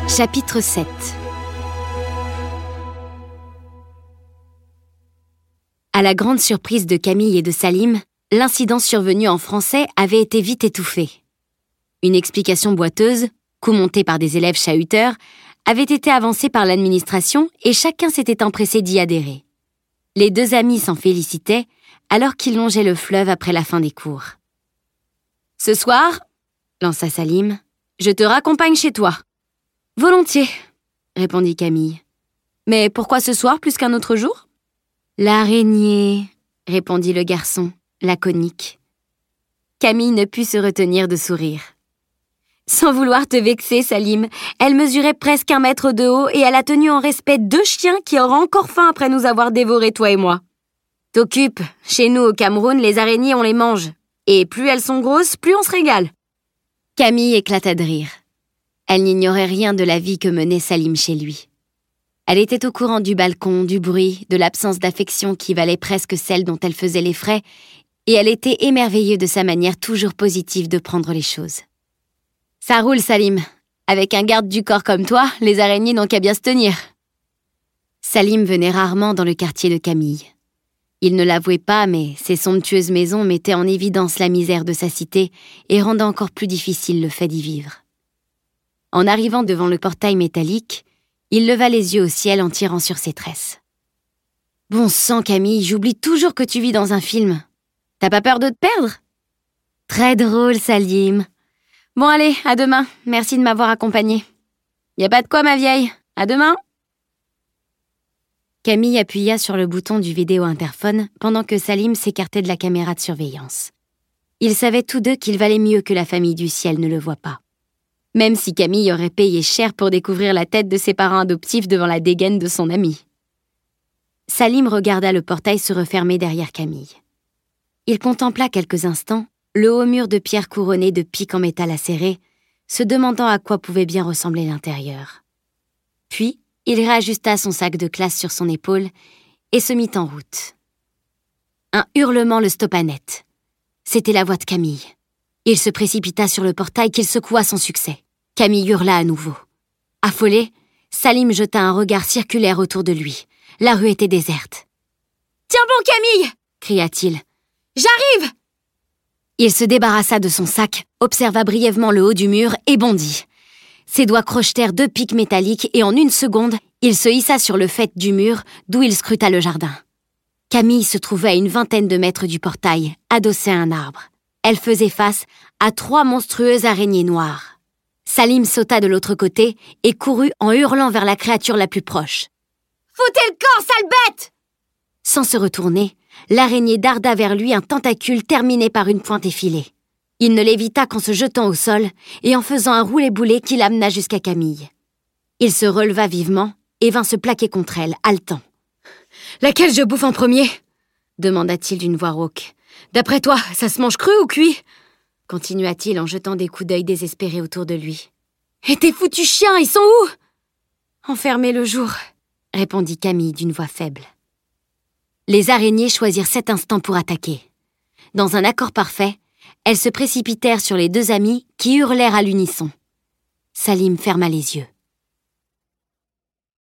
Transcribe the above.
Chapitre 7. À la grande surprise de Camille et de Salim, l'incident survenu en français avait été vite étouffé. Une explication boiteuse, coup montée par des élèves chahuteurs, avait été avancée par l'administration et chacun s'était empressé d'y adhérer. Les deux amis s'en félicitaient alors qu'ils longeaient le fleuve après la fin des cours. « Ce soir, » lança Salim, « je te raccompagne chez toi. » « Volontiers, » répondit Camille. « Mais pourquoi ce soir plus qu'un autre jour ?»« L'araignée, » répondit le garçon, laconique. Camille ne put se retenir de sourire. « Sans vouloir te vexer, Salim, elle mesurait presque 1 mètre de haut et elle a tenu en respect 2 chiens qui auraient encore faim après nous avoir dévorés, toi et moi. T'occupes, chez nous au Cameroun, les araignées, on les mange. Et plus elles sont grosses, plus on se régale. » Camille éclata de rire. Elle n'ignorait rien de la vie que menait Salim chez lui. Elle était au courant du balcon, du bruit, de l'absence d'affection qui valait presque celle dont elle faisait les frais, et elle était émerveillée de sa manière toujours positive de prendre les choses. « Ça roule, Salim. Avec un garde du corps comme toi, les araignées n'ont qu'à bien se tenir. » Salim venait rarement dans le quartier de Camille. Il ne l'avouait pas, mais ces somptueuses maisons mettaient en évidence la misère de sa cité et rendaient encore plus difficile le fait d'y vivre. En arrivant devant le portail métallique, il leva les yeux au ciel en tirant sur ses tresses. « Bon sang, Camille, j'oublie toujours que tu vis dans un film. T'as pas peur de te perdre ?»« Très drôle, Salim. Bon allez, à demain, merci de m'avoir accompagnée. »« Y a pas de quoi, ma vieille, à demain !» Camille appuya sur le bouton du vidéo-interphone pendant que Salim s'écartait de la caméra de surveillance. Ils savaient tous deux qu'il valait mieux que la famille du ciel ne le voie pas. Même si Camille aurait payé cher pour découvrir la tête de ses parents adoptifs devant la dégaine de son ami. Salim regarda le portail se refermer derrière Camille. Il contempla quelques instants le haut mur de pierre couronné de pics en métal acéré, se demandant à quoi pouvait bien ressembler l'intérieur. Puis, il réajusta son sac de classe sur son épaule et se mit en route. Un hurlement le stoppa net. C'était la voix de Camille. Il se précipita sur le portail qu'il secoua sans succès. Camille hurla à nouveau. Affolé, Salim jeta un regard circulaire autour de lui. La rue était déserte. « Tiens bon, Camille !» cria-t-il. « J'arrive !» Il se débarrassa de son sac, observa brièvement le haut du mur et bondit. Ses doigts crochetèrent 2 pics métalliques et en 1 seconde, il se hissa sur le faîte du mur d'où il scruta le jardin. Camille se trouvait à une 20aine de mètres du portail, adossée à un arbre. Elle faisait face à 3 monstrueuses araignées noires. Salim sauta de l'autre côté et courut en hurlant vers la créature la plus proche. « Foutez le camp, sale bête !» Sans se retourner, l'araignée darda vers lui un tentacule terminé par une pointe effilée. Il ne l'évita qu'en se jetant au sol et en faisant un roulé-boulé qui l'amena jusqu'à Camille. Il se releva vivement et vint se plaquer contre elle, haletant. « Laquelle je bouffe en premier ?» demanda-t-il d'une voix rauque. « D'après toi, ça se mange cru ou cuit ?» continua-t-il en jetant des coups d'œil désespérés autour de lui. « Et tes foutus chiens, ils sont où ?»« Enfermés le jour, » répondit Camille d'une voix faible. Les araignées choisirent cet instant pour attaquer. Dans un accord parfait, elles se précipitèrent sur les 2 amis qui hurlèrent à l'unisson. Salim ferma les yeux.